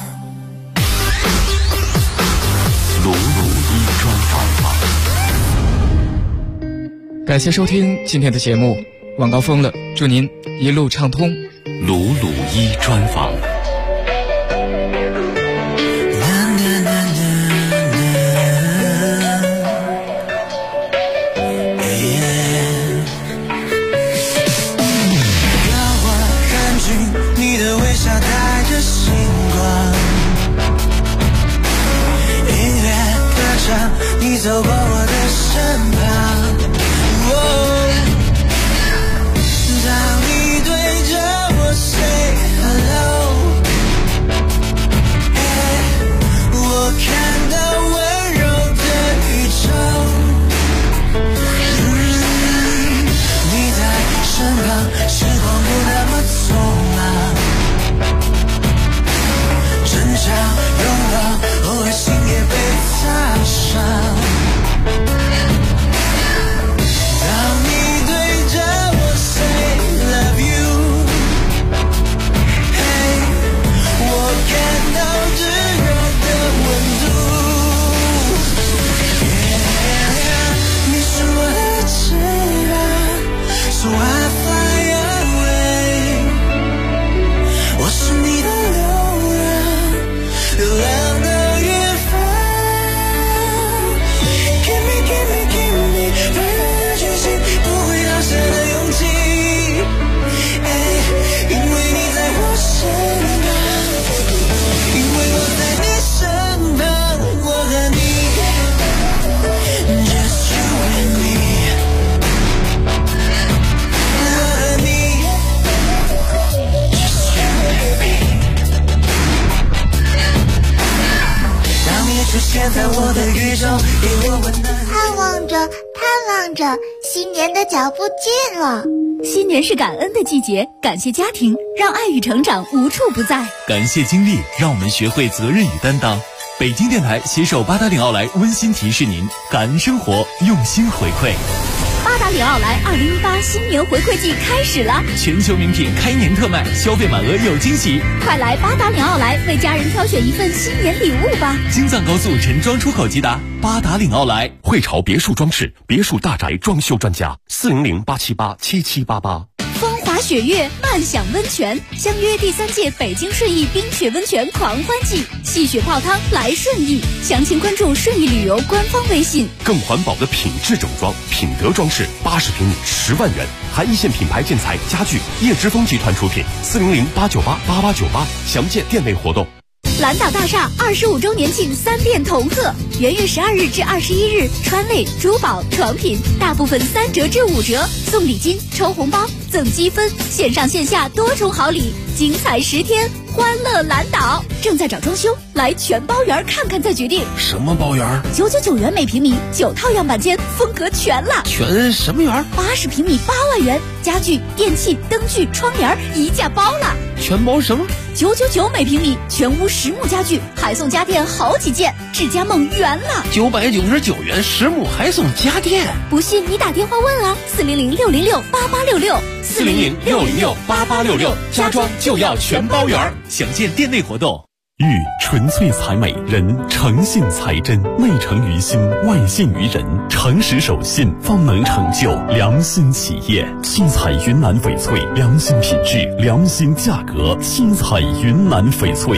鲁鲁一专访。 感谢收听今天的节目，晚高峰了，祝您一路畅通。 鲁鲁一专访。 你走过我的身旁，当你对着我 say hello， 我看到温柔的宇宙。你在身旁，时光不那么匆忙，争吵拥抱，偶尔心也被擦伤。 出现在我的宇宙，给我温暖。 盼望着，盼望着，新年的脚步近了。 新年是感恩的季节，感谢家庭，让爱与成长无处不在。 感谢经历，让我们学会责任与担当。北京电台携手八达岭奥莱温馨提示您：感恩生活，用心回馈。 八达岭奥莱2018新年回馈季开始了， 全球名品开年特卖，消费满额有惊喜。 快来八达岭奥莱为家人挑选一份新年礼物吧！ 京藏高速陈庄出口即达，八达岭奥莱。 汇潮别墅装饰，别墅大宅装修专家，400-878-7788。 风华雪月，漫享温泉，相约第3届北京顺义冰雪温泉狂欢季，戏雪泡汤来顺义。详情关注顺义旅游官方微信。 更环保的品质整装，品德装饰，80平米10万元，含一线品牌建材家具，叶之峰集团出品，400-898-8898，详见店内活动。 蓝岛大厦25周年庆3店同贺，元月12日至21日，川类、珠宝、床品大部分3折至5折，送礼金、抽红包、赠积分，线上线下多重好礼，精彩10天，欢乐蓝岛。正在找装修，来全包园看看再决定。 什么包园 ？999元每平米，9套样板间，风格全了。 全什么园 ？80平米8万元，家具、电器、灯具、窗帘一价包了。 全包什么 ？999每平米，全屋实木家具，还送家电好几件，智家梦圆了。 999元实木还送家电， 不信你打电话问啊，400-606-8866。 400-606-8866，家装就要全包圆，详见店内活动。 玉纯粹才美，人诚信才真，内诚于心，外信于人，诚实守信方能成就良心企业。七彩云南翡翠，良心品质，良心价格，七彩云南翡翠。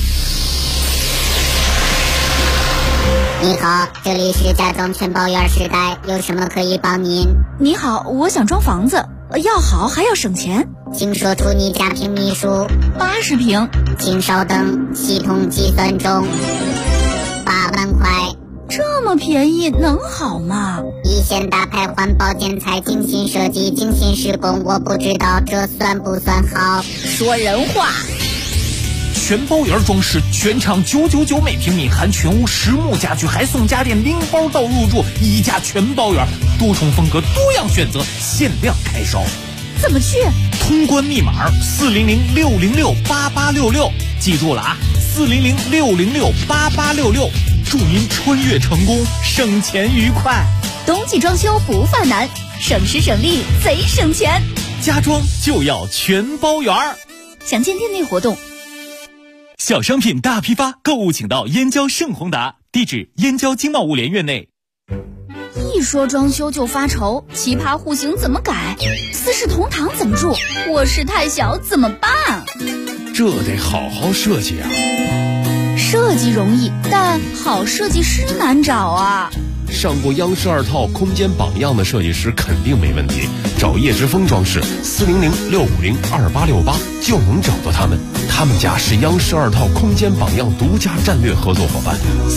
你好，这里是家装全包园时代，有什么可以帮您？ 你好，我想装房子，要好还要省钱， 请说出你家平米数。 80平。 请稍等，系统计算中。8万块。 这么便宜能好吗？ 一线大牌环保建材，精心设计，精心施工，我不知道这算不算好。 说人话。 全包园装饰，全场999每平米，含全屋实木家具，还送家电拎包到入住，一价全包园，多重风格，多样选择，限量开烧。 怎么去？ 通关密码400-606-8866，记住了啊，400-606-8866，祝您穿越成功，省钱愉快。 冬季装修不犯难，省时省力贼省钱， 家装就要全包园。 详见店内活动。 小商品大批发，购物请到燕郊盛宏达，地址燕郊经贸物联院内。 一说装修就发愁，奇葩户型怎么改？四世同堂怎么住？卧室太小怎么办？ 这得好好设计啊。 设计容易，但好设计师难找啊。 上过央视2套空间榜样的设计师肯定没问题，找叶之峰装饰400-650-2868就能找到他们。他们家是央视2套空间榜样独家战略合作伙伴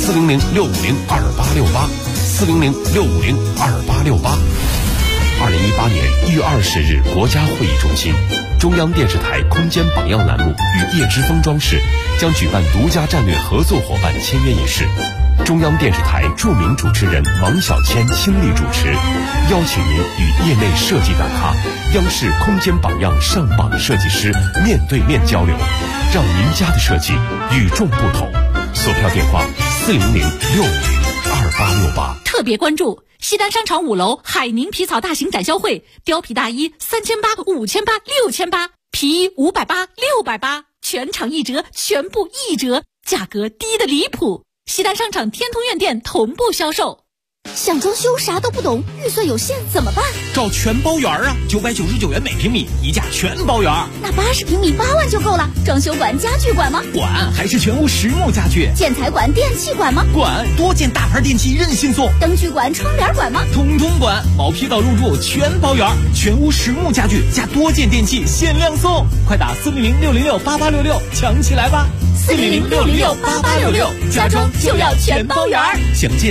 ，400-650-2868。400-650-2868。2018年1月20日，国家会议中心，中央电视台空间榜样栏目与叶之峰装饰将举办独家战略合作伙伴签约仪式。中央电视台著名主持人王小谦亲力主持，邀请您与业内设计大咖、央视空间榜样上榜设计师面对面交流，让您家的设计与众不同。索票电话400-650-2868。 特别关注西单商场5楼海宁皮草大型展销会，貂皮大衣3800、5800、6800，皮衣580、680，全场1折，全部1折，价格低得离谱。西单商场天通苑店同步销售。 想装修啥都不懂，预算有限怎么办？ 找全包园啊，999元每平米，一价全包园。 那80平米8万就够了。装修管、家具管吗？ 管，还是全屋实木家具。 建材管、电器管吗？ 管，多件大牌电器任性送。 灯具管、窗帘管吗？ 通通管，毛坯到入住全包园，全屋实木家具加多件电器限量送。快打400-606-8866，抢起来吧！ 400-606-8866，家装就要全包园。 详见